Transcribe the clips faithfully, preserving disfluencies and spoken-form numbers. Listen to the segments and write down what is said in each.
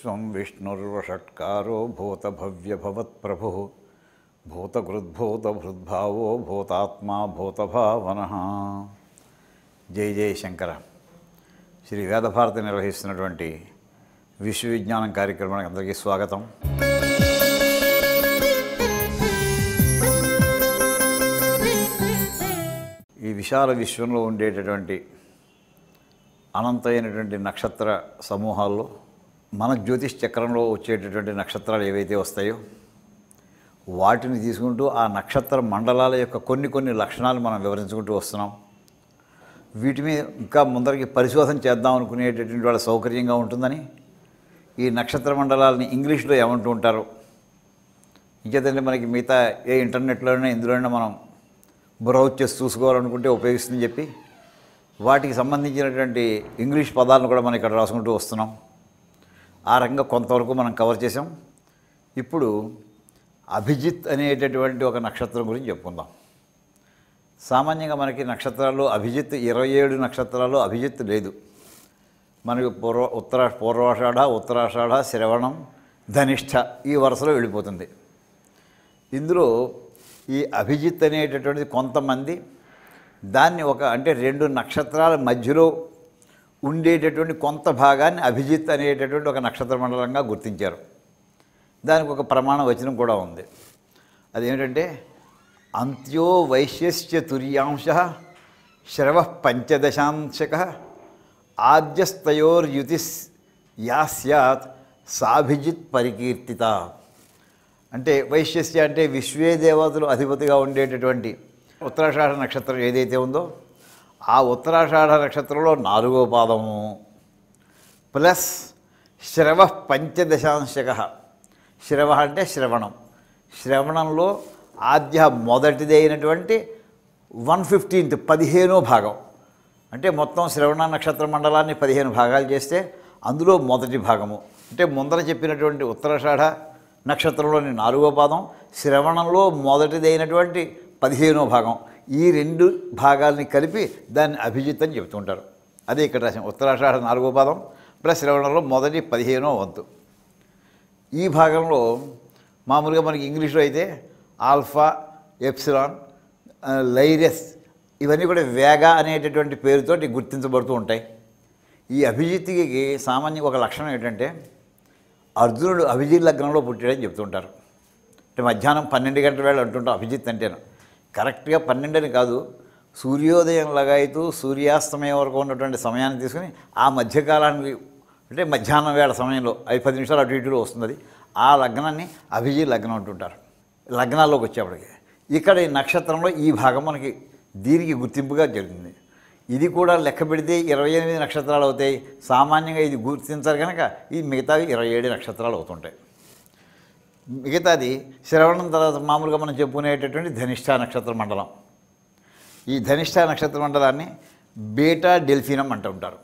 గురుస్వం విష్ణుర్వషట్కారో భూతభవ్యభవత్ప్రభుః భూతకృద్భూతభృద్భావో భూతాత్మా భూతభావనః. జై జై శంకర. శ్రీ వేదభారతి నిర్వహిస్తున్నటువంటి విశ్వవిజ్ఞానం కార్యక్రమానికి అందరికీ స్వాగతం. ఈ విశాల విశ్వంలో ఉండేటటువంటి అనంతమైనటువంటి నక్షత్ర సమూహాల్లో మన జ్యోతిష్ చక్రంలో వచ్చేటటువంటి నక్షత్రాలు ఏవైతే వస్తాయో వాటిని తీసుకుంటూ ఆ నక్షత్ర మండలాల యొక్క కొన్ని కొన్ని లక్షణాలు మనం వివరించుకుంటూ వస్తున్నాం. వీటి మీద ఇంకా ముందరికి పరిశోధన చేద్దాం అనుకునేటటువంటి వాళ్ళ సౌకర్యంగా ఉంటుందని ఈ నక్షత్ర మండలాలని ఇంగ్లీష్లో ఏమంటూ ఉంటారు, ఇంకేదంటే మనకి మిగతా ఏ ఇంటర్నెట్లోనే ఇందులోనే మనం బ్రౌజ్ చేసి చూసుకోవాలనుకుంటే ఉపయోగిస్తుందని చెప్పి వాటికి సంబంధించినటువంటి ఇంగ్లీష్ పదాలను కూడా మనం ఇక్కడ రాసుకుంటూ వస్తున్నాం. ఆ రకంగా కొంతవరకు మనం కవర్ చేసాం. ఇప్పుడు అభిజిత్ అనేటటువంటి ఒక నక్షత్రం గురించి చెప్పుకుందాం. సామాన్యంగా మనకి నక్షత్రాల్లో అభిజిత్ ఇరవై ఏడు నక్షత్రాల్లో అభిజిత్ లేదు. మనకి పూర్వ ఉత్తర పూర్వాషాఢ, ఉత్తరాషాఢ, శ్రవణం, ధనిష్ఠ ఈ వరుసలో వెళ్ళిపోతుంది. ఇందులో ఈ అభిజిత్ అనేటటువంటిది కొంతమంది దాన్ని ఒక అంటే రెండు నక్షత్రాల మధ్యలో ఉండేటటువంటి కొంత భాగాన్ని అభిజిత్ అనేటటువంటి ఒక నక్షత్ర మండలంగా గుర్తించారు. దానికి ఒక ప్రమాణ వచనం కూడా ఉంది. అదేమిటంటే అంత్యో వైశ్యస్య తుర్యాంశ శ్రవ పంచదశాంశక ఆద్యస్తయోర్యుతి యా స్యాత్ సాభిజిత్ పరికీర్తిత. అంటే వైశ్యస్య అంటే విశ్వే దేవతలు అధిపతిగా ఉండేటటువంటి ఉత్తరాషాఢ నక్షత్రం ఏదైతే ఉందో ఆ ఉత్తరాషాఢ నక్షత్రంలో నాలుగో పాదము ప్లస్ శ్రవ పంచదశాంశక. శ్రవ అంటే శ్రవణం, శ్రవణంలో ఆద్య మొదటిది అయినటువంటి వన్ ఫిఫ్టీన్త్ పదిహేనో భాగం. అంటే మొత్తం శ్రవణ నక్షత్ర మండలాన్ని పదిహేను భాగాలు చేస్తే అందులో మొదటి భాగము అంటే ముందర చెప్పినటువంటి ఉత్తరాషాఢ నక్షత్రంలోని నాలుగో పాదం, శ్రవణంలో మొదటిదైనటువంటి పదిహేనో భాగం, ఈ రెండు భాగాల్ని కలిపి దాన్ని అభిజిత్ అని చెప్తుంటారు. అదే ఇక్కడ రాసాం. ఉత్తరాషాఢ నాలుగో పాదం ప్లస్ శ్రవణంలో మొదటి పదిహేనో వంతు. ఈ భాగంలో మామూలుగా మనకి ఇంగ్లీష్లో అయితే ఆల్ఫా, ఎప్సిలాన్, లైరస్ ఇవన్నీ కూడా వేగా అనేటటువంటి పేరుతోటి గుర్తించబడుతూ ఉంటాయి. ఈ అభిజిత్కి సామాన్యంగా ఒక లక్షణం ఏంటంటే అర్జునుడు అభిజిత్ లగ్నంలో పుట్టాడని చెప్తుంటారు. అంటే మధ్యాహ్నం పన్నెండు గంటల వేళ అంటుంటాం అభిజిత్ అంటేను. కరెక్ట్గా పన్నెండు అని కాదు, సూర్యోదయం లగాయితూ సూర్యాస్తమయం వరకు ఉన్నటువంటి సమయాన్ని తీసుకుని ఆ మధ్యకాలానికి అంటే మధ్యాహ్నం వేళ సమయంలో ఐదు పది నిమిషాలు అటు ఇటులో వస్తుంది. ఆ లగ్నాన్ని అభిజిత్ లగ్నం అంటుంటారు. లగ్నాల్లోకి వచ్చేప్పటికి ఇక్కడ ఈ నక్షత్రంలో ఈ భాగం మనకి దీనికి గుర్తింపుగా జరుగుతుంది. ఇది కూడా లెక్క పెడితే ఇరవై ఎనిమిది నక్షత్రాలు అవుతాయి. సామాన్యంగా ఇది గుర్తించారు కనుక ఈ మిగతావి ఇరవై ఏడు నక్షత్రాలు అవుతుంటాయి. మిగతాది శ్రవణం తర్వాత మామూలుగా మనం చెప్పుకునేటటువంటి ధనిష్ఠ నక్షత్ర మండలం. ఈ ధనిష్ఠ నక్షత్ర మండలాన్ని బీటా డెల్ఫినం అంటూ ఉంటారు.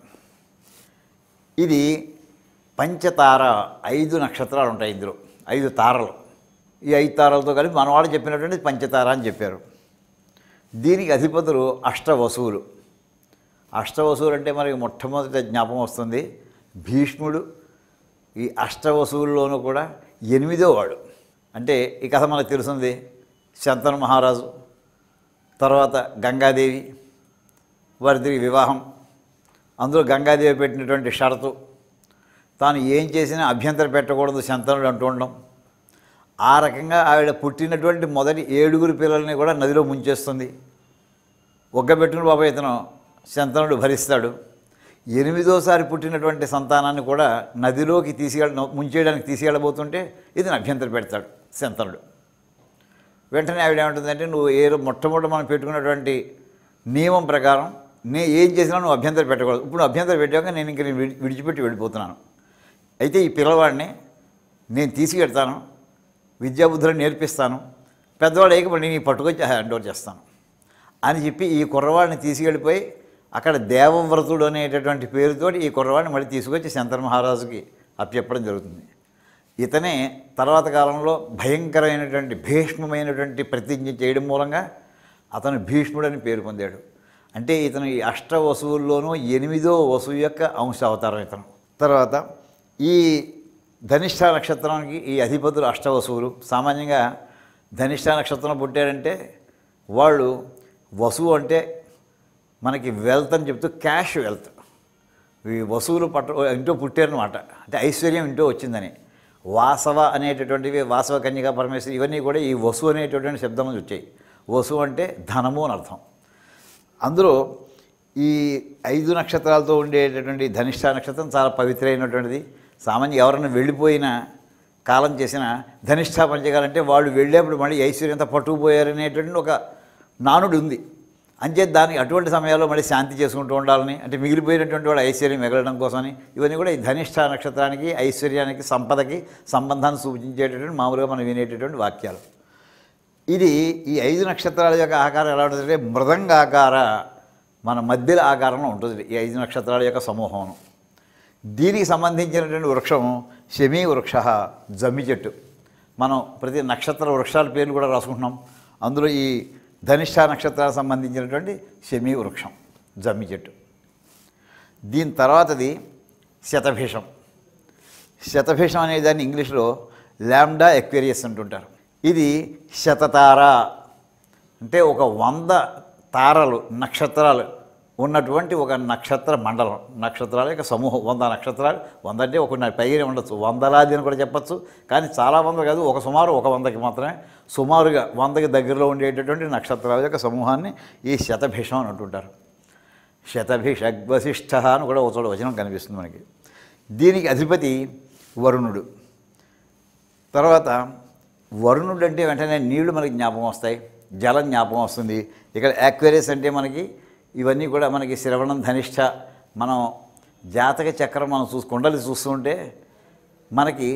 ఇది పంచతార, ఐదు నక్షత్రాలు ఉంటాయి ఇందులో, ఐదు తారలు. ఈ ఐదు తారలతో కలిపి మనవాళ్ళు చెప్పినటువంటి పంచతార అని చెప్పారు. దీనికి అధిపతులు అష్టవసువులు. అష్టవసువులు అంటే మనకి మొట్టమొదటి జ్ఞాపకం వస్తుంది భీష్ముడు. ఈ అష్టవసువుల్లోనూ కూడా ఎనిమిదో వాడు. అంటే ఈ కథ మనకు తెలుస్తుంది. శంతను మహారాజు తర్వాత గంగాదేవి, వారిద్దరికి వివాహం. అందులో గంగాదేవి పెట్టినటువంటి షరతు తాను ఏం చేసినా అభ్యంతరం పెట్టకూడదు శంతనుడు అంటూ ఉండడం. ఆ రకంగా ఆవిడ పుట్టినటువంటి మొదటి ఏడుగురు పిల్లల్ని కూడా నదిలో ముంచేస్తుంది. ఒగ్గబెట్టుకుని బాబా ఇతను శంతనుడు భరిస్తాడు. ఎనిమిదోసారి పుట్టినటువంటి సంతానాన్ని కూడా నదిలోకి తీసుకెళ్ళ ముంచేయడానికి తీసుకెళ్ళబోతుంటే ఇతను అభ్యంతరం పెడతాడు శంతనుడు. వెంటనే ఆవిడ ఏమంటుందంటే నువ్వు ఏ మొట్టమొదటి మనం పెట్టుకున్నటువంటి నియమం ప్రకారం నే ఏం చేసినా నువ్వు అభ్యంతరం పెట్టకూడదు. ఇప్పుడు అభ్యంతరం పెట్టాక నేను ఇంక నేను విడిచిపెట్టి వెళ్ళిపోతున్నాను. అయితే ఈ పిల్లవాడిని నేను తీసుకెళ్తాను, విద్యాబుద్ధులను నేర్పిస్తాను, పెద్దవాడు అయ్యకపోతే నేను పట్టుకొచ్చి హ్యాండ్ ఓవర్ చేస్తాను అని చెప్పి ఈ కుర్రవాడిని తీసుకెళ్ళిపోయి అక్కడ దేవవ్రతుడు అనేటటువంటి పేరుతోటి ఈ కుర్రవాడిని మళ్ళీ తీసుకొచ్చి శంతన మహారాజుకి అప్పచెప్పడం జరుగుతుంది. ఇతనే తర్వాత కాలంలో భయంకరమైనటువంటి భీష్మమైనటువంటి ప్రతిజ్ఞ చేయడం మూలంగా అతను భీష్ముడని పేరు పొందాడు. అంటే ఇతను ఈ అష్ట వసువుల్లోనూ ఎనిమిదో వసువు యొక్క అంశ అవతారం ఇతను. తర్వాత ఈ ధనిష్ట నక్షత్రానికి ఈ అధిపతులు అష్టవసువులు. సామాన్యంగా ధనిష్ట నక్షత్రం పుట్టారంటే వాళ్ళు వసువు అంటే మనకి వెల్త్ అని చెప్తూ క్యాష్ వెల్త్. ఈ వసువులు పట్ట ఇంటో పుట్టారనమాట, అంటే ఐశ్వర్యం ఇంటో వచ్చిందని. వాసవ అనేటటువంటివి, వాసవ కన్యకా పరమేశ్వరి, ఇవన్నీ కూడా ఈ వసు అనేటటువంటి శబ్దం నుంచి వచ్చాయి. వసు అంటే ధనము అని అర్థం. అందులో ఈ ఐదు నక్షత్రాలతో ఉండేటటువంటి ధనిష్ట నక్షత్రం చాలా పవిత్రమైనటువంటిది. సామాన్యంగా ఎవరైనా వెళ్ళిపోయిన కాలం చేసిన ధనిష్ట పంచకాలు అంటే వాళ్ళు వెళ్ళేప్పుడు మళ్ళీ ఐశ్వర్యంతో పట్టుకుపోయారనేటువంటి ఒక నానుడు ఉంది. అంచేత దానికి అటువంటి సమయాల్లో మళ్ళీ శాంతి చేసుకుంటూ ఉండాలని, అంటే మిగిలిపోయినటువంటి వాడు ఐశ్వర్యం మిగలడం కోసమని, ఇవన్నీ కూడా ఈ ధనిష్ట నక్షత్రానికి, ఐశ్వర్యానికి, సంపదకి సంబంధాన్ని సూచించేటటువంటి మామూలుగా మనం వినేటటువంటి వాక్యాలు. ఇది ఈ ఐదు నక్షత్రాల యొక్క ఆకారం ఎలా ఉంటుందంటే మృదంగాకార, మన మధ్యల ఆకారంలో ఉంటుంది ఈ ఐదు నక్షత్రాల యొక్క సమూహం. దీనికి సంబంధించినటువంటి వృక్షం శమీ వృక్ష, జమ్మి చెట్టు. మనం ప్రతి నక్షత్ర వృక్షాల పేర్లు కూడా రాసుకుంటున్నాం. అందులో ఈ ధనిష్ట నక్షత్రాలకు సంబంధించినటువంటి శమీ వృక్షం, జమ్మి చెట్టు. దీని తర్వాతది శతభిషం. శతభిషం అనే దాన్ని ఇంగ్లీష్లో ల్యాండా ఎక్వేరియస్ అంటుంటారు. ఇది శతతార, అంటే ఒక వంద తారలు, నక్షత్రాలు ఉన్నటువంటి ఒక నక్షత్ర మండలం. నక్షత్రాల యొక్క సమూహం, వంద నక్షత్రాలు. వంద అంటే ఒక పైగానే ఉండొచ్చు, వందలాది అని కూడా చెప్పచ్చు. కానీ చాలా వంద కాదు, ఒక సుమారు ఒక వందకి మాత్రమే, సుమారుగా వందకి దగ్గరలో ఉండేటటువంటి నక్షత్రాల యొక్క సమూహాన్ని ఈ శతభిషం అని అంటుంటారు. శతభిషగ్వశిష్ఠ అని కూడా ఒక చోట వచనం కనిపిస్తుంది మనకి. దీనికి అధిపతి వరుణుడు. తర్వాత వరుణుడు అంటే వెంటనే నీళ్లు మనకి జ్ఞాపకం వస్తాయి, జలం జ్ఞాపకం వస్తుంది. ఇక్కడ యాక్వేరియస్ అంటే మనకి ఇవన్నీ కూడా మనకి శ్రవణం, ధనిష్ట, మనం జాతక చక్రం మనం చూసి కుండలి చూస్తుంటే మనకి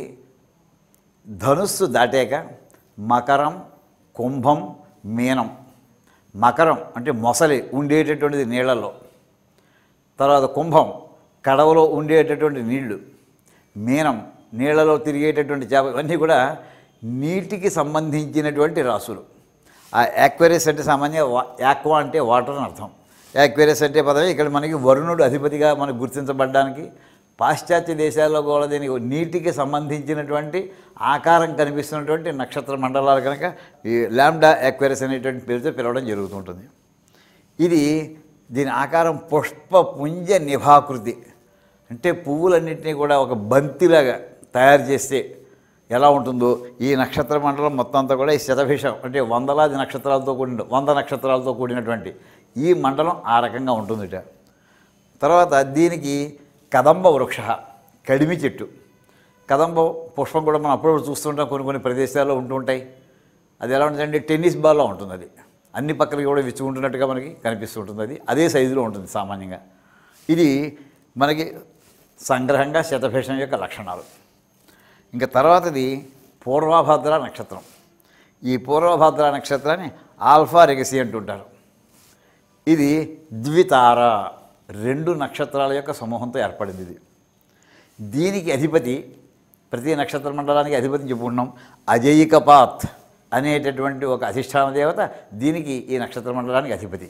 ధనుస్సు దాటాక మకరం, కుంభం, మీనం. మకరం అంటే మొసలి ఉండేటటువంటిది నీళ్లలో, తర్వాత కుంభం కడవలో ఉండేటటువంటి నీళ్లు, మీనం నీళ్లలో తిరిగేటటువంటి చేప, ఇవన్నీ కూడా నీటికి సంబంధించినటువంటి రాసులు. ఆ యాక్వేరియస్ అంటే సామాన్య యాక్వా అంటే వాటర్ అని అర్థం. యాక్వేరియస్ అంటే పదవి ఇక్కడ మనకి వరుణుడు అధిపతిగా మనకు గుర్తించబడడానికి, పాశ్చాత్య దేశాల్లో కూడా దీనికి నీటికి సంబంధించినటువంటి ఆకారం కనిపిస్తున్నటువంటి నక్షత్ర మండలాలు కనుక ఈ ల్యాండా యాక్వేరియస్ అనేటువంటి పేరుతో పిలవడం జరుగుతుంటుంది. ఇది దీని ఆకారం పుష్ప పుంజ నిభాకృతి, అంటే పువ్వులన్నింటినీ కూడా ఒక బంతిలాగా తయారు చేస్తే ఎలా ఉంటుందో ఈ నక్షత్ర మండలం మొత్తం అంతా కూడా ఈ శతభిషం అంటే వందలాది నక్షత్రాలతో కూడిన వంద నక్షత్రాలతో కూడినటువంటి ఈ మండలం ఆ రకంగా ఉంటుందిట. తర్వాత దీనికి కదంబ వృక్ష, కడిమి చెట్టు. కదంబ పుష్పం కూడా మనం అప్పుడప్పుడు చూస్తుంటాం, కొన్ని కొన్ని ప్రదేశాల్లో ఉంటూ ఉంటాయి. అది ఎలా ఉంటుందంటే టెన్నిస్ బాల్లో ఉంటుంది, అది అన్ని పక్కలకి కూడా విచ్చుకుంటున్నట్టుగా మనకి కనిపిస్తుంటుంది. అది అదే సైజులో ఉంటుంది సామాన్యంగా. ఇది మనకి సంగ్రహంగా శతభిషం యొక్క లక్షణాలు. ఇంకా తర్వాతది పూర్వభద్ర నక్షత్రం. ఈ పూర్వభద్ర నక్షత్రాన్ని ఆల్ఫా రెగసి అంటుంటారు. ఇది ద్వితార, రెండు నక్షత్రాల యొక్క సమూహంతో ఏర్పడింది. ఇది దీనికి అధిపతి, ప్రతి నక్షత్ర మండలానికి అధిపతిని చెప్పుకుంటున్నాం, అజయికపాత్ అనేటటువంటి ఒక అధిష్టాన దేవత దీనికి ఈ నక్షత్ర మండలానికి అధిపతి.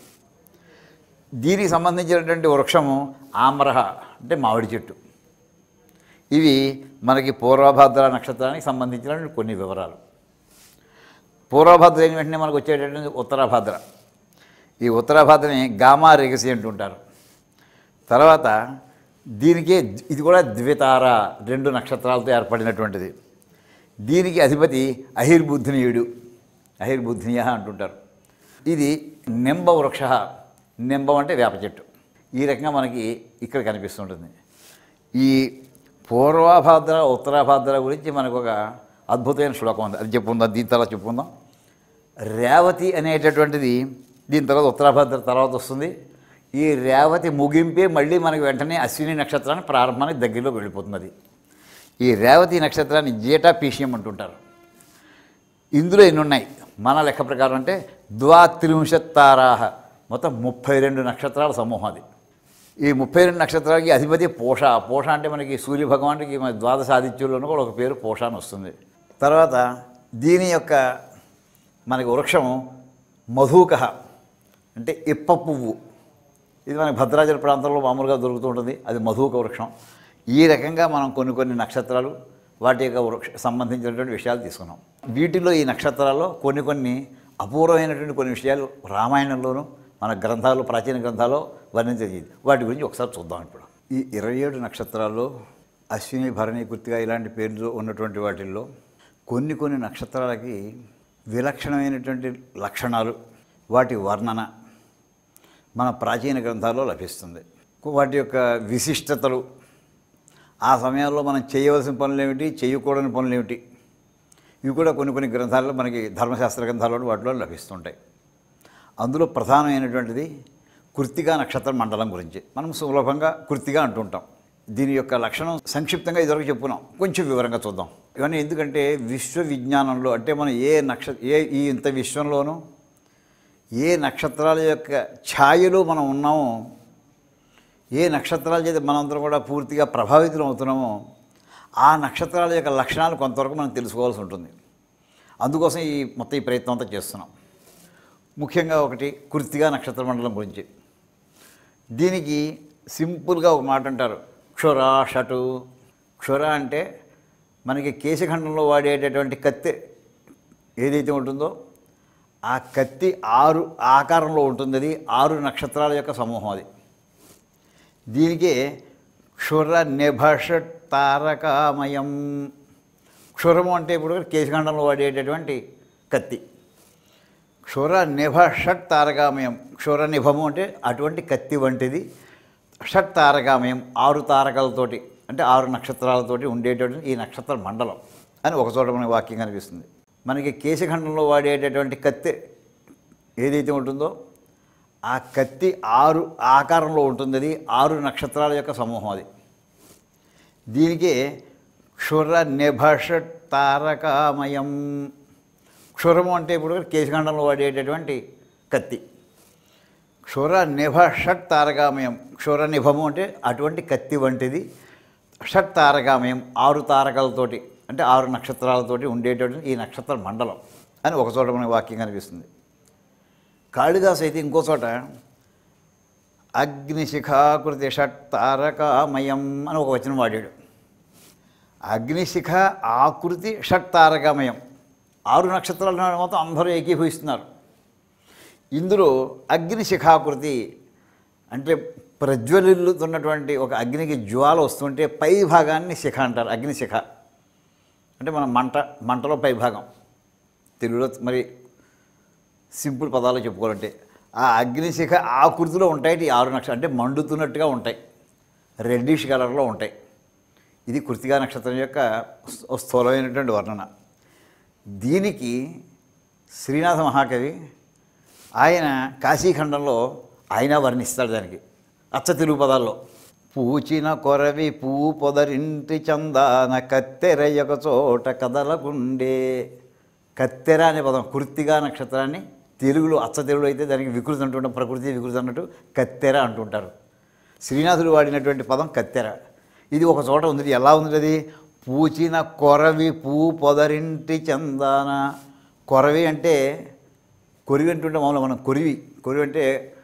దీనికి సంబంధించినటువంటి వృక్షము ఆమ్రహ, అంటే మామిడి చెట్టు. ఇవి మనకి పూర్వభద్ర నక్షత్రానికి సంబంధించినటువంటి కొన్ని వివరాలు. పూర్వభద్ర అయిన వెంటనే మనకు వచ్చేటటువంటి ఉత్తరాభద్ర. ఈ ఉత్తరాభద్రని గామా రెగసి అంటుంటారు. తర్వాత దీనికి ఇది కూడా ద్వితార, రెండు నక్షత్రాలతో ఏర్పడినటువంటిది. దీనికి అధిపతి అహిర్బుద్ధినీయుడు, అహిర్బుద్ధినీయ అంటుంటారు. ఇది నింబ వృక్ష, నింబం అంటే వేప చెట్టు. ఈ రకంగా మనకి ఇక్కడ కనిపిస్తుంటుంది. ఈ పూర్వభద్ర ఉత్తరాభద్ర గురించి మనకు ఒక అద్భుతమైన శ్లోకం ఉంది, అది చెప్పుకుందాం. దీని తర్వాత చెప్పుకుందాం. రేవతి అనేటటువంటిది దీని తర్వాత ఉత్తరాభద్ర తర్వాత వస్తుంది. ఈ రేవతి ముగింపే మళ్ళీ మనకి వెంటనే అశ్విని నక్షత్రాన్ని ప్రారంభానికి దగ్గరలో వెళ్ళిపోతున్నది. ఈ రేవతి నక్షత్రాన్ని జేటా పీషియం అంటుంటారు. ఇందులో ఎన్ని ఉన్నాయి మన లెక్క ప్రకారం అంటే ద్వాత్రింశత్ తారాహ, మొత్తం ముప్పై రెండు నక్షత్రాల సమూహం అది. ఈ ముప్పై రెండు నక్షత్రాలకి అధిపతి పోష. పోష అంటే మనకి సూర్య భగవానుడికి మన ద్వాదశ ఆదిత్యుల్లోనూ కూడా ఒక పేరు పోష అని వస్తుంది. తర్వాత దీని యొక్క మనకి వృక్షం మధుక, అంటే ఇప్ప పువ్వు. ఇది మనకి భద్రాచల ప్రాంతంలో మామూలుగా దొరుకుతూ ఉంటుంది, అది మధుక వృక్షం. ఈ రకంగా మనం కొన్ని కొన్ని నక్షత్రాలు వాటి యొక్క వృక్ష సంబంధించినటువంటి విషయాలు తీసుకున్నాం. వీటిలో ఈ నక్షత్రాల్లో కొన్ని కొన్ని అపూర్వమైనటువంటి కొన్ని విషయాలు రామాయణంలోనూ మన గ్రంథాలు ప్రాచీన గ్రంథాల్లో వర్ణించేది. వాటి గురించి ఒకసారి చూద్దాం. ఇప్పుడు ఈ ఇరవై ఏడు నక్షత్రాల్లో అశ్విని, భరణి, కృత్తిక ఇలాంటి పేర్లు ఉన్నటువంటి వాటిల్లో కొన్ని కొన్ని నక్షత్రాలకి విలక్షణమైనటువంటి లక్షణాలు, వాటి వర్ణన మన ప్రాచీన గ్రంథాల్లో లభిస్తుంది. వాటి యొక్క విశిష్టతలు, ఆ సమయాల్లో మనం చేయవలసిన పనులు ఏమిటి, చేయకూడని పనులు ఏమిటి, ఇవి కూడా కొన్ని కొన్ని గ్రంథాల్లో మనకి ధర్మశాస్త్ర గ్రంథాల్లో వాటిలో లభిస్తుంటాయి. అందులో ప్రధానమైనటువంటిది కృత్తికా నక్షత్ర మండలం గురించి మనం సులభంగా కృత్తిగా అంటుంటాం. దీని యొక్క లక్షణం సంక్షిప్తంగా ఇదివరకు చెప్పుకున్నాం, కొంచెం వివరంగా చూద్దాం. ఇవన్నీ ఎందుకంటే విశ్వ విజ్ఞానంలో అంటే మనం ఏ నక్ష ఏ ఈ ఇంత విశ్వంలోనూ ఏ నక్షత్రాల యొక్క ఛాయలో మనం ఉన్నామో, ఏ నక్షత్రాల చేత మనందరం కూడా పూర్తిగా ప్రభావితం అవుతున్నామో, ఆ నక్షత్రాల యొక్క లక్షణాలు కొంతవరకు మనం తెలుసుకోవాల్సి ఉంటుంది. అందుకోసం ఈ మొత్తం ఈ ప్రయత్నం అంతా చేస్తున్నాం. ముఖ్యంగా ఒకటి కృత్తికా నక్షత్ర మండలం గురించి. దీనికి సింపుల్గా ఒక మాట అంటారు, క్షుర షటు. క్షుర అంటే మనకి కేశఖండంలో వాడేటటువంటి కత్తి ఏదైతే ఉంటుందో ఆ కత్తి ఆరు ఆకారంలో ఉంటుంది. అది ఆరు నక్షత్రాల యొక్క సమూహం. అది దీనికే క్షుర నిభషట్ తారకామయం. క్షురము అంటే ఇప్పుడు కేశఖండంలో వాడేటటువంటి కత్తి. క్షుర నిభ షట్ తారకామయం. క్షుర నిభము అంటే అటువంటి కత్తి వంటిది. షట్ తారకామయం ఆరు తారకాలతోటి అంటే ఆరు నక్షత్రాలతోటి ఉండేటటువంటి ఈ నక్షత్ర మండలం అని ఒకచోట మనకి వాక్యం కనిపిస్తుంది. మనకి కేశఖండంలో వాడేటటువంటి కత్తి ఏదైతే ఉంటుందో ఆ కత్తి ఆరు ఆకారంలో ఉంటుంది. అది ఆరు నక్షత్రాల యొక్క సమూహం. అది దీనికే క్షుర నిభషట్ తారకామయం. క్షురము అంటే ఇప్పుడు కేశఖండంలో వాడేటటువంటి కత్తి. క్షుర నిభ షట్ తారకామయం. క్షుర నిభము అంటే అటువంటి కత్తి వంటిది. షట్ తారకామయం ఆరు తారకాలతోటి అంటే ఆరు నక్షత్రాలతోటి ఉండేటటువంటి ఈ నక్షత్ర మండలం అని ఒకచోట మనకి వాక్యం కనిపిస్తుంది. కాళిదాసు అయితే ఇంకో చోట అగ్నిశిఖాకృతి షట్ తారకామయం అని ఒక వచనం వాడాడు. అగ్నిశిఖ ఆకృతి షట్ తారకామయం. ఆరు నక్షత్రాలు మొత్తం అందరూ ఏకీభవిస్తున్నారు. ఇందులో అగ్నిశిఖాకృతి అంటే ప్రజ్వలిల్లుతున్నటువంటి ఒక అగ్నికి జ్వాల వస్తుంటే పై భాగాన్ని శిఖ అంటారు. అగ్నిశిఖ అంటే మన మంట మంటలో పై భాగం. తెలుగులో మరి సింపుల్ పదాలు చెప్పుకోవాలంటే ఆ అగ్నిశిఖ ఆకృతిలో ఉంటాయి ఈ ఆరు నక్షత్రాలు. అంటే మండుతున్నట్టుగా ఉంటాయి, రెడ్డిష్ కలర్లో ఉంటాయి. ఇది కృత్తికా నక్షత్రం యొక్క స్థూలమైనటువంటి వర్ణన. దీనికి శ్రీనాథ మహాకవి ఆయన కాశీఖండంలో ఆయన వర్ణిస్తాడు దానికి అచ్చ తెలుగు పదాల్లో. పూచిన కొరవి పూ పొదరింటి చందాన కత్తెర ఒక చోట కదలకుండే. కత్తెర అనే పదం కృత్తికా నక్షత్రాన్ని తెలుగులో అచ్చ తెలుగులో అయితే దానికి వికృతి అంటుంటాం, ప్రకృతి వికృతి అన్నట్టు కత్తెర అంటుంటారు. శ్రీనాథుడు వాడినటువంటి పదం కత్తెర. ఇది ఒక చోట ఉంది. ఎలా ఉంది అది? పూచిన కొరవి పూ పొదరింటి చందాన. కొరవి అంటే కొరివి అంటుంటే మామూలు మనం కొరివి కొరివి అంటే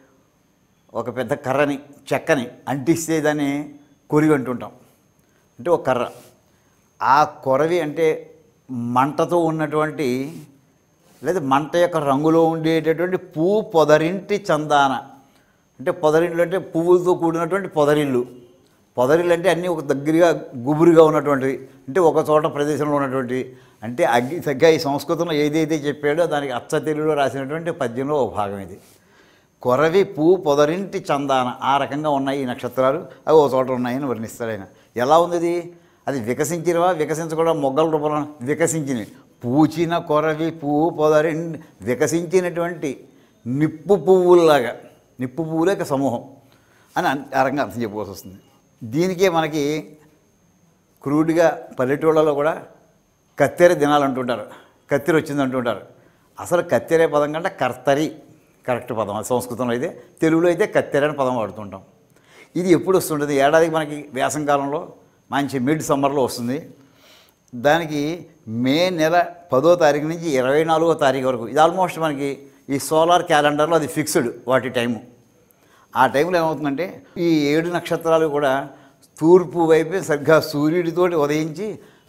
ఒక పెద్ద కర్రని చెక్కని అంటిస్తే దాన్ని కొరివి అంటుంటాం. అంటే ఒక కర్ర. ఆ కొరవి అంటే మంటతో ఉన్నటువంటి లేదా మంట యొక్క రంగులో ఉండేటటువంటి పూ పొదరింటి చందాన. అంటే పొదరిల్లు అంటే పువ్వులతో కూడినటువంటి పొదరిల్లు. పొదరిల్లు అంటే అన్నీ ఒక దగ్గరగా గుబురుగా ఉన్నటువంటివి, అంటే ఒక చోట ప్రదేశంలో ఉన్నటువంటివి. అంటే అగ్గి తగ్గ ఈ సంస్కృతంలో ఏదైతే చెప్పాడో దానికి అచ్చ తెలుగులో రాసినటువంటి పద్యంలో ఒక భాగం ఇది. కొరవి పూ పొదరింటి చందాన. ఆ రకంగా ఉన్నాయి ఈ నక్షత్రాలు, అవి ఒక చోట ఉన్నాయని వర్ణిస్తాడు ఆయన. ఎలా ఉంది అది? అది వికసించినవా వికసించకుండా మొగ్గల రూపంలో వికసించినవి. పూచిన కొరవి పూ పొదరింటి వికసించినటువంటి నిప్పు పువ్వుల్లాగా, నిప్పు పువ్వుల యొక్క సమూహం అని ఆ రకంగా అర్థం చెప్పుకోవాల్సి వస్తుంది. దీనికే మనకి క్రూడ్గా పల్లెటూళ్ళలో కూడా కత్తెర దినాలు అంటుంటారు, కత్తెర వచ్చింది అంటుంటారు. అసలు కత్తెరే పదం కంటే కర్తరి కరెక్ట్ పదం. అది సంస్కృతంలో అయితే, తెలుగులో అయితే కత్తెర అనే పదం వాడుతుంటాం. ఇది ఎప్పుడు వస్తుంటుంది? ఏడాదికి మనకి వేసంకాలంలో మంచి మిడ్ సమ్మర్లో వస్తుంది. దానికి మే నెల పదో తారీఖు నుంచి ఇరవై నాలుగో తారీఖు వరకు ఇది ఆల్మోస్ట్ మనకి ఈ సోలార్ క్యాలెండర్లో అది ఫిక్స్డ్ వాటి టైము. ఆ టైంలో ఏమవుతుందంటే ఈ ఏడు నక్షత్రాలు కూడా తూర్పు వైపే సరిగ్గా సూర్యుడితోటి ఉదయించి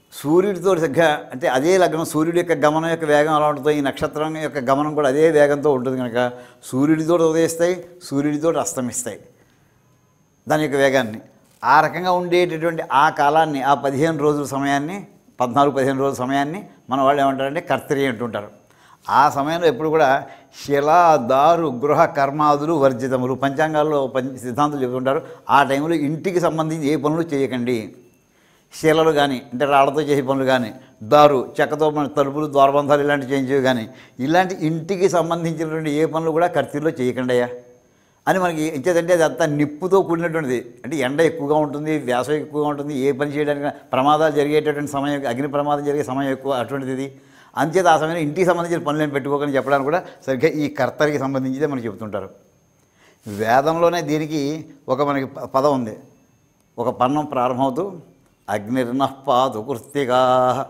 సూర్యుడితో సరిగ్గా అంటే అదే లగ్నం, సూర్యుడి యొక్క గమనం యొక్క వేగం ఎలా ఉంటుందో ఈ నక్షత్రం యొక్క గమనం కూడా అదే వేగంతో ఉంటుంది కనుక సూర్యుడితో ఉదయిస్తాయి, సూర్యుడితో అస్తమిస్తాయి దాని యొక్క వేగాన్ని. ఆ రకంగా ఉండేటటువంటి ఆ కాలాన్ని, ఆ పదిహేను రోజుల సమయాన్ని, పద్నాలుగు పదిహేను రోజుల సమయాన్ని మన వాళ్ళు ఏమంటారంటే కర్తరి అంటుంటారు. ఆ సమయంలో ఎప్పుడు కూడా శిల, దారు, గృహ కర్మాదులు వర్జితములు పంచాంగాల్లో పంచ సిద్ధాంతులు చెబుతుంటారు. ఆ టైంలో ఇంటికి సంబంధించి ఏ పనులు చేయకండి. శిలలు కానీ అంటే రాళ్లతో చేసే పనులు కానీ, దారు చెక్కతో మన తలుపులు ద్వారబంధాలు ఇలాంటివి చేయించేవి కానీ, ఇలాంటి ఇంటికి సంబంధించినటువంటి ఏ పనులు కూడా కర్తీలో చేయకండి అయ్యా అని మనకి ఇచ్చేదంటే అది అంతా నిప్పుతో కూడినటువంటిది. అంటే ఎండ ఎక్కువగా ఉంటుంది, వేసవి ఎక్కువగా ఉంటుంది, ఏ పని చేయడానికి ప్రమాదాలు జరిగేటటువంటి సమయం, అగ్ని ప్రమాదం జరిగే సమయం ఎక్కువ అటువంటిది ఇది. అంచేత ఆ సమయంలో ఇంటికి సంబంధించిన పనులను పెట్టుకోకని చెప్పడానికి కూడా సరిగ్గా ఈ కర్తరికి సంబంధించిదే మనకి చెబుతుంటారు. వేదంలోనే దీనికి ఒక మనకి పదం ఉంది. ఒక పన్నం ప్రారంభమవుతూ అగ్నిర్నః పాతు కృత్తికా,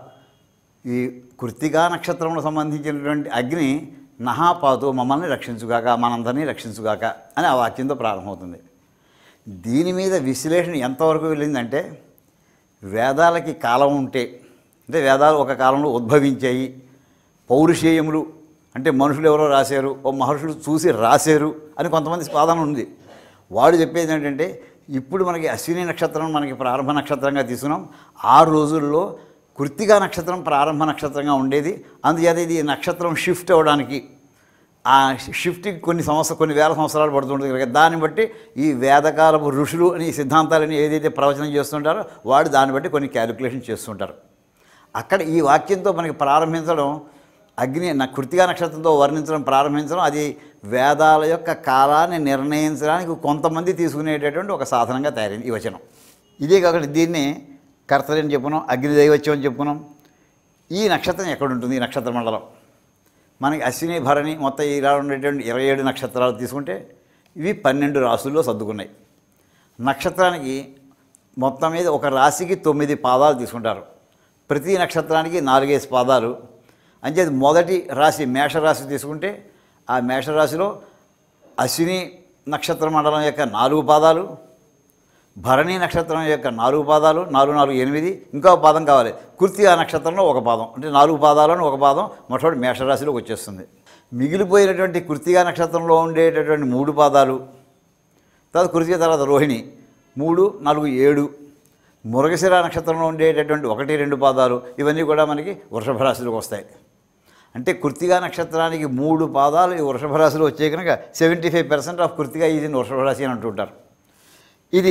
ఈ కృత్తికా నక్షత్రంలో సంబంధించినటువంటి అగ్ని నహాపాతు మమ్మల్ని రక్షించుగాక, మనందరినీ రక్షించుగాక అని ఆ వాక్యంతో ప్రారంభమవుతుంది. దీని మీద విశ్లేషణ ఎంతవరకు వెళ్ళిందంటే వేదాలకి కాలం ఉంటే, అంటే వేదాలు ఒక కాలంలో ఉద్భవించాయి, పౌరుషేయములు అంటే మనుషులు ఎవరో రాశారు, ఓ మహర్షులు చూసి రాశారు అని కొంతమంది వాదన ఉంది. వాడు చెప్పేది ఏంటంటే ఇప్పుడు మనకి అశ్విని నక్షత్రం మనకి ప్రారంభ నక్షత్రంగా తీసుకున్నాం. ఆ రోజుల్లో కృత్తికా నక్షత్రం ప్రారంభ నక్షత్రంగా ఉండేది. అందుచేత ఇది నక్షత్రం షిఫ్ట్ అవ్వడానికి, ఆ షిఫ్ట్కి కొన్ని సంవత్సరం కొన్ని వేల సంవత్సరాలు పడుతుంటుంది కనుక దాన్ని బట్టి ఈ వేదకాలపు ఋషులు అని సిద్ధాంతాలని ఏదైతే ప్రవచనం చేస్తుంటారో వాడు దాన్ని బట్టి కొన్ని క్యాలిక్యులేషన్ చేస్తుంటారు. అక్కడ ఈ వాక్యంతో మనకి ప్రారంభించడం, అగ్ని నా కృత్తికా నక్షత్రంతో వర్ణించడం ప్రారంభించడం, అది వేదాల యొక్క కాలాన్ని నిర్ణయించడానికి కొంతమంది తీసుకునేటటువంటి ఒక సాధనంగా తయారైంది ఈ వచనం. ఇదే కాకుండా దీన్ని కర్తరి అని చెప్పుకున్నాం, అగ్నిదైవత్యం అని చెప్పుకున్నాం. ఈ నక్షత్రం ఎక్కడుంటుంది? ఈ నక్షత్ర మండలం మనకి అశ్విని, భరణి మొత్తం ఇలా ఉండేటువంటి ఇరవై ఏడు నక్షత్రాలు తీసుకుంటే ఇవి పన్నెండు రాసుల్లో సర్దుకున్నాయి. నక్షత్రానికి మొత్తం మీద ఒక రాశికి తొమ్మిది పాదాలు తీసుకుంటారు. ప్రతి నక్షత్రానికి నాలుగేసి పాదాలు. అంచేది మొదటి రాశి మేషరాశి తీసుకుంటే ఆ మేషరాశిలో అశ్విని నక్షత్ర మండలం యొక్క నాలుగు పాదాలు, భరణి నక్షత్రం యొక్క నాలుగు పాదాలు, నాలుగు నాలుగు ఎనిమిది, ఇంకో పాదం కావాలి. కృత్తికా నక్షత్రంలో ఒక పాదం, అంటే నాలుగు పాదాలను ఒక పాదం మొట్టమొదటి మేషరాశిలోకి వచ్చేస్తుంది. మిగిలిపోయినటువంటి కృత్తికా నక్షత్రంలో ఉండేటటువంటి మూడు పాదాలు, తర్వాత కృత్తిక తర్వాత రోహిణి మూడు నాలుగు ఏడు, మృగశిర నక్షత్రంలో ఉండేటటువంటి ఒకటి రెండు పాదాలు, ఇవన్నీ కూడా మనకి వృషభ రాశిలోకి వస్తాయి. అంటే కృత్తికా నక్షత్రానికి మూడు పాదాలు ఈ వృషభ రాశిలో వచ్చే కనుక seventy five percent of Krittika is in వృషభ రాశి అని అంటుంటారు. ఇది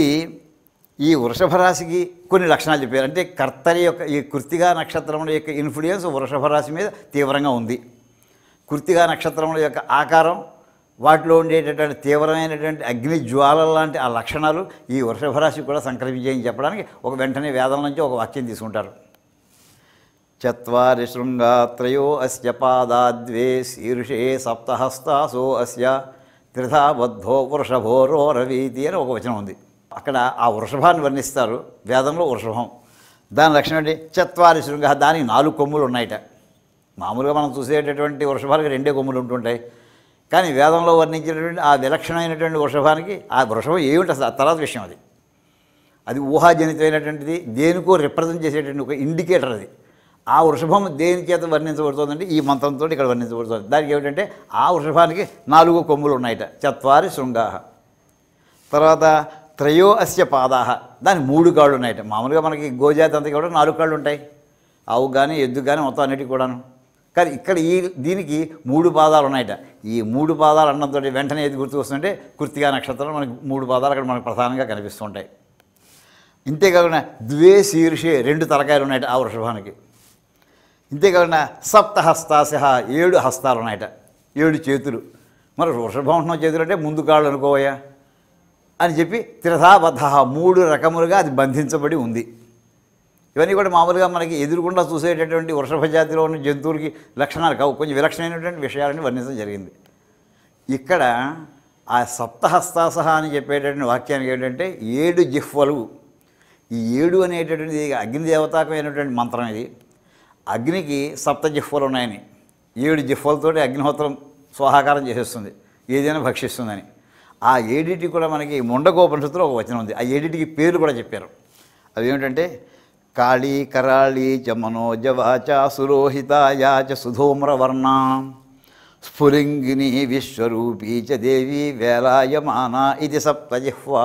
ఈ వృషభ రాశికి కొన్ని లక్షణాలు చెప్పారు. అంటే కర్తరి యొక్క ఈ కృత్తికా నక్షత్రముల యొక్క ఇన్ఫ్లుయెన్స్ వృషభ రాశి మీద తీవ్రంగా ఉంది. కృత్తికా నక్షత్రముల యొక్క ఆకారం, వాటిలో ఉండేటటువంటి తీవ్రమైనటువంటి అగ్ని జ్వాలల లాంటి ఆ లక్షణాలు ఈ వృషభ రాశికి కూడా సంక్రమించాయని చెప్పడానికి ఒక వెంటనే వేదం నుంచి ఒక వాక్యం తీసుకుంటారు. చత్వారి శృంగా త్రయో అస్య పాదాద్వే శీర్షే సప్తహస్తాసో అస్య త్రిధా బద్ధో వృషభోరో రవీతి అని ఒక వచనం ఉంది. అక్కడ ఆ వృషభాన్ని వర్ణిస్తారు వేదంలో. వృషభం దాని లక్షణం ఏంటి? చత్వారి శృంగ, దానికి నాలుగు కొమ్ములు ఉన్నాయట. మామూలుగా మనం చూసేటటువంటి వృషభాలకి రెండే కొమ్ములు ఉంటుంటాయి. కానీ వేదంలో వర్ణించినటువంటి ఆ విలక్షణమైనటువంటి వృషభానికి ఆ వృషభం ఏమిటి అసలు ఆ తర్వాత విషయం. అది అది ఊహాజనితమైనటువంటిది, దేనికో రిప్రజెంట్ చేసేటువంటి ఒక ఇండికేటర్. అది ఆ వృషభం దేని చేత వర్ణించబడుతుందంటే ఈ మంత్రంతో ఇక్కడ వర్ణించబడుతుంది. దానికి ఏమిటంటే ఆ వృషభానికి నాలుగు కొమ్ములు ఉన్నాయట, చత్వారి శృంగాహ. తర్వాత త్రయో అస్య పాదాహ, దానికి మూడు కాళ్ళు ఉన్నాయట. మామూలుగా మనకి గోజాతి అంతా కూడా నాలుగు కాళ్ళు ఉంటాయి, ఆవు కానీ ఎద్దు కానీ మొత్తం అన్నిటికీ కూడాను. కానీ ఇక్కడ ఈ దీనికి మూడు పాదాలు ఉన్నాయట. ఈ మూడు పాదాలు అన్నంతో వెంటనే ఏది గుర్తుకు వస్తుందంటే కృత్తికా నక్షత్రం మనకి మూడు పాదాలు అక్కడ మనకు ప్రధానంగా కనిపిస్తుంటాయి. ఇంతేకాకుండా ద్వే శీర్షే, రెండు తలకాయలు ఉన్నాయట ఆ వృషభానికి. ఇంతేకాకుండా సప్తహస్తాశ, ఏడు హస్తాలు ఉన్నాయట, ఏడు చేతులు. మరి వృషభం ఉంటున్న చేతులు అంటే ముందు కాళ్ళు అనుకోవయ్యా అని చెప్పి త్రిధాబద్ధ, మూడు రకములుగా అది బంధించబడి ఉంది. ఇవన్నీ కూడా మామూలుగా మనకి ఎదురుకుండా చూసేటటువంటి వృషభ జాతిలో ఉన్న జంతువులకి లక్షణాలు కావు, కొంచెం విలక్షణమైనటువంటి విషయాలని వర్ణించడం జరిగింది. ఇక్కడ ఆ సప్తహస్తాసహ అని చెప్పేటటువంటి వాక్యానికి ఏంటంటే ఏడు జిహ్వలు. ఈ ఏడు అనేటటువంటిది అగ్నిదేవతాకమైనటువంటి మంత్రం. ఇది అగ్నికి సప్త జిహ్వలు ఉన్నాయని, ఏడు జిహ్వలతోటి అగ్నిహోత్రం స్వాహాకారం చేసేస్తుంది, ఏదైనా భక్షిస్తుందని. ఆ ఏడిటికి కూడా మనకి ముండకోపనిషత్తులో ఒక వచనం ఉంది. ఆ ఏడిటికి పేర్లు కూడా చెప్పారు. అవి ఏమిటంటే కాళీ కరాళీ చ మనోజవాచ సురోహితాయా చ సుధూమ్రవర్ణ స్ఫులింగిని విశ్వరూపీ చ దేవి వేలాయమానా ఇది సప్తజిహ్వా.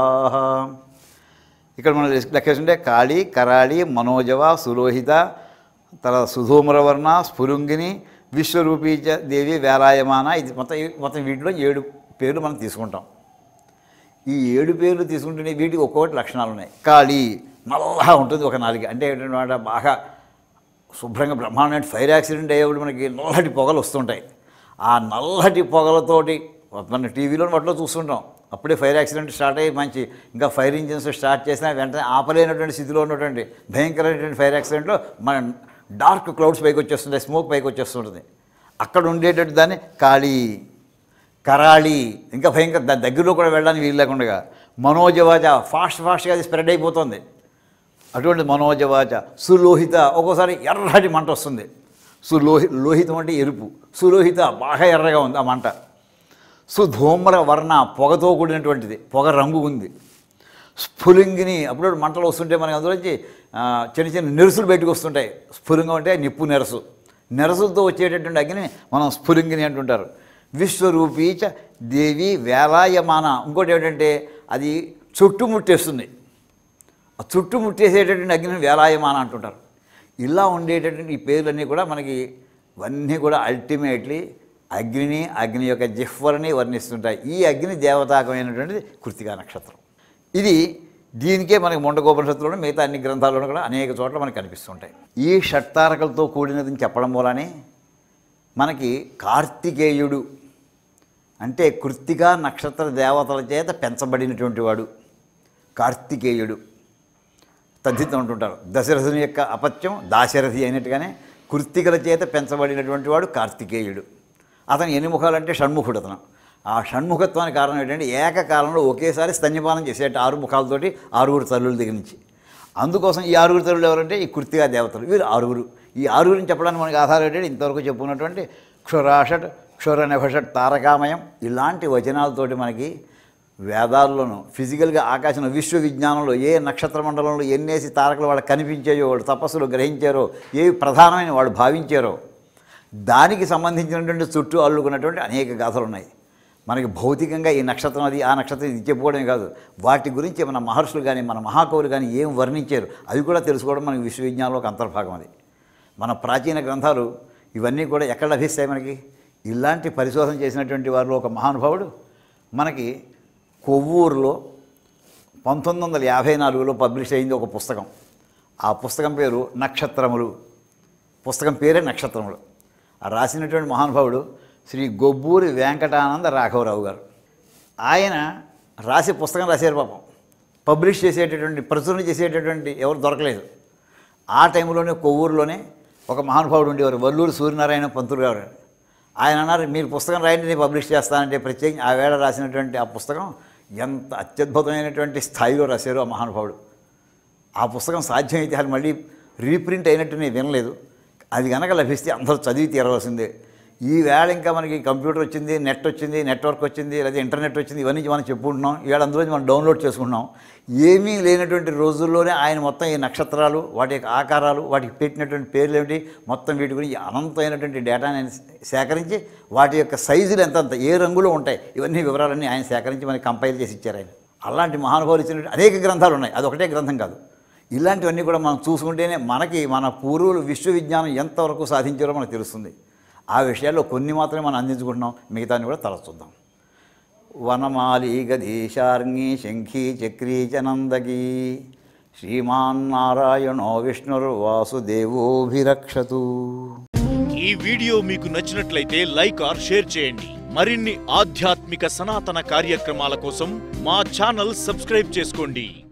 ఇక్కడ మనం లెక్కేస్తుంటే కాళీ కరాళీ మనోజవ సురోహిత తర్వాత సుధూమ్రవర్ణ స్ఫులింగిని విశ్వరూపీ చ దేవి వేలాయమాన ఇది మొత్తం మొత్తం వీటిలో ఏడు పేర్లు మనం తీసుకుంటాం. ఈ ఏడు పేర్లు తీసుకుంటేనే వీటికి ఒక్కొక్కటి లక్షణాలు ఉన్నాయి. కాళీ నల్లగా ఉంటుంది ఒక నాలుగు, అంటే ఏంటంటే బాగా శుభ్రంగా బ్రహ్మాండమైన ఫైర్ యాక్సిడెంట్ అయ్యేప్పుడు మనకి నల్లటి పొగలు వస్తుంటాయి. ఆ నల్లటి పొగలతోటి మన టీవీలో వాటిలో చూస్తుంటాం. అప్పుడే ఫైర్ యాక్సిడెంట్ స్టార్ట్ అయ్యి మంచి ఇంకా ఫైర్ ఇంజిన్స్ స్టార్ట్ చేసినా వెంటనే ఆపలేనటువంటి స్థితిలో ఉన్నటువంటి భయంకరమైనటువంటి ఫైర్ యాక్సిడెంట్లో మన డార్క్ క్లౌడ్స్ పైకి వచ్చేస్తుంటాయి, స్మోక్ పైకి వచ్చేస్తుంటుంది. అక్కడ ఉండేటట్టు దాన్ని కాళీ కరాళీ ఇంకా భయంకర దాని దగ్గరలో కూడా వెళ్ళడానికి వీలు లేకుండా మనోజవాచ ఫాస్ట్ ఫాస్ట్గా అది స్ప్రెడ్ అయిపోతుంది. అటువంటి మనోజవాచ సులోహిత ఒక్కోసారి ఎర్రటి మంట వస్తుంది. సులోహి లోహితం అంటే ఎరుపు, సులోహిత బాగా ఎర్రగా ఉంది ఆ మంట. సుధూమ్ర వర్ణ పొగతో కూడినటువంటిది, పొగ రంగు ఉంది. స్ఫులింగిని అప్పుడు మంటలు వస్తుంటే మనకి అందులోంచి చిన్న చిన్న నెరుసులు బయటకు వస్తుంటాయి. స్ఫులింగం అంటే నిప్పు నెరసు, నెరసులతో వచ్చేటటువంటి అగ్ని మనం స్ఫులింగిని అంటుంటారు. విశ్వరూపీచ దేవి వేలాయమాన ఇంకోటి ఏమిటంటే అది చుట్టుముట్టేస్తుంది. ఆ చుట్టుముట్టేసేటటువంటి అగ్నిని వేలాయమాన అంటుంటారు. ఇలా ఉండేటటువంటి ఈ పేర్లన్నీ కూడా మనకి ఇవన్నీ కూడా అల్టిమేట్లీ అగ్నిని అగ్ని యొక్క జిహ్వలని వర్ణిస్తుంటాయి. ఈ అగ్ని దేవతాకమైనటువంటిది కృత్తికా నక్షత్రం. ఇది దీనికే మనకి ముండకోపనిషత్తులోనూ మిగతా అన్ని గ్రంథాల్లోనూ కూడా అనేక చోట్ల మనకు కనిపిస్తుంటాయి. ఈ షట్తారకలతో కూడినదని చెప్పడం వల్లనే మనకి కార్తికేయుడు అంటే కృత్తికా నక్షత్ర దేవతల చేత పెంచబడినటువంటి వాడు కార్తికేయుడు తద్దితం అంటుంటారు. దశరథుని యొక్క అపత్యం దాశరథి అయినట్టుగానే కృత్తికల చేత పెంచబడినటువంటి వాడు కార్తికేయుడు. అతను ఎన్ని ముఖాలంటే షణ్ముఖుడు. అతను ఆ షణ్ముఖత్వానికి కారణం ఏంటంటే ఏకకాలంలో ఒకేసారి స్తన్యపానం చేసేట ఆరు ముఖాలతోటి ఆరుగురు తల్లుల దగ్గర నుంచి. అందుకోసం ఈ ఆరుగురు తల్లులు ఎవరంటే ఈ కృత్తికా దేవతలు, వీరు ఆరుగురు. ఈ ఆరుగురిని చెప్పడానికి మనకి ఆధారం ఏంటంటే ఇంతవరకు చెప్పుకున్నటువంటి క్షురాషట్ క్షురనభషట్ తారకామయం ఇలాంటి వచనాలతోటి మనకి వేదాల్లోనూ ఫిజికల్గా ఆకాశంలో విశ్వ విజ్ఞానంలో ఏ నక్షత్ర మండలంలో ఎన్నేసి తారకలు వాళ్ళకి కనిపించాయో, వాళ్ళు తపస్సులు గ్రహించారో, ఏవి ప్రధానమైన వాళ్ళు భావించారో దానికి సంబంధించినటువంటి చుట్టూ అల్లుకున్నటువంటి అనేక గాథలు ఉన్నాయి. మనకి భౌతికంగా ఈ నక్షత్రం అది ఆ నక్షత్రం ఇది చెప్పుకోవడమే కాదు, వాటి గురించి మన మహర్షులు కానీ మన మహాకవులు కానీ ఏం వర్ణించారు అవి కూడా తెలుసుకోవడం మనకి విశ్వవిజ్ఞానంలోకి అంతర్భాగం. అది మన ప్రాచీన గ్రంథాలు ఇవన్నీ కూడా ఎక్కడ లభిస్తాయి మనకి? ఇలాంటి పరిశోధన చేసినటువంటి వారిలో ఒక మహానుభావుడు మనకి కొవ్వూరులో పంతొమ్మిది వందల యాభై నాలుగులో పబ్లిష్ అయింది ఒక పుస్తకం. ఆ పుస్తకం పేరు నక్షత్రములు. పుస్తకం పేరే నక్షత్రములు. ఆ రాసినటువంటి మహానుభావుడు శ్రీ గొబ్బూరి వెంకటానంద రాఘవరావు గారు. ఆయన రాసి పుస్తకం రాశారు. పాపం పబ్లిష్ చేసేటటువంటి ప్రచురణ చేసేటటువంటి ఎవరు దొరకలేదు. ఆ టైంలోనే కొవ్వూరులోనే ఒక మహానుభావుడు ఉండేవారు, వల్లూరు సూర్యనారాయణ పంతులు గారు. ఆయన అన్నారు, మీరు పుస్తకం రాయండి నేను పబ్లిష్ చేస్తానంటే ప్రత్యేకంగా ఆ వేళ రాసినటువంటి ఆ పుస్తకం ఎంత అత్యద్భుతమైనటువంటి స్థాయిలో రాశారు ఆ మహానుభావుడు. ఆ పుస్తకం సాధ్యమైతే అది మళ్ళీ రీప్రింట్ అయినట్టు నేను వినలేదు. అది కనుక లభిస్తే అందరూ చదివి తీరవలసిందే. ఈ వేళ ఇంకా మనకి కంప్యూటర్ వచ్చింది, నెట్ వచ్చింది, నెట్వర్క్ వచ్చింది, లేదా ఇంటర్నెట్ వచ్చింది, ఇవన్నీ మనం చెప్పుకుంటున్నాం. ఇవాళ అందులో మనం డౌన్లోడ్ చేసుకుంటున్నాం. ఏమీ లేనటువంటి రోజుల్లోనే ఆయన మొత్తం ఈ నక్షత్రాలు, వాటి యొక్క ఆకారాలు, వాటికి పెట్టినటువంటి పేర్లు ఏమిటి, మొత్తం వీటి గురించి అనంతమైనటువంటి డేటాని ఆయన సేకరించి వాటి యొక్క సైజులు ఎంతంత, ఏ రంగులో ఉంటాయి, ఇవన్నీ వివరాలన్నీ ఆయన సేకరించి మనకి కంపైల్ చేసి ఇచ్చారు ఆయన. అలాంటి మహానుభావులు ఇచ్చినటువంటి అనేక గ్రంథాలు ఉన్నాయి. అది ఒకటే గ్రంథం కాదు. ఇలాంటివన్నీ కూడా మనం చూసుకుంటేనే మనకి మన పూర్వులు విశ్వవిజ్ఞానం ఎంతవరకు సాధించారో మనకు తెలుస్తుంది. ఆ విషయాల్లో కొన్ని మాత్రమే మనం అందించుకుంటున్నాం, మిగతాన్ని కూడా తలచుద్దాం. వనమాలి గదీశార్ంగి శంఖీ చక్రీ చనందకీ శ్రీమాన్నారాయణో విష్ణుర్ వాసుదేవోభిరక్షతు. ఈ వీడియో మీకు నచ్చినట్లయితే లైక్ ఆర్ షేర్ చేయండి. మరిన్ని ఆధ్యాత్మిక సనాతన కార్యక్రమాల కోసం మా ఛానల్ సబ్స్క్రైబ్ చేసుకోండి.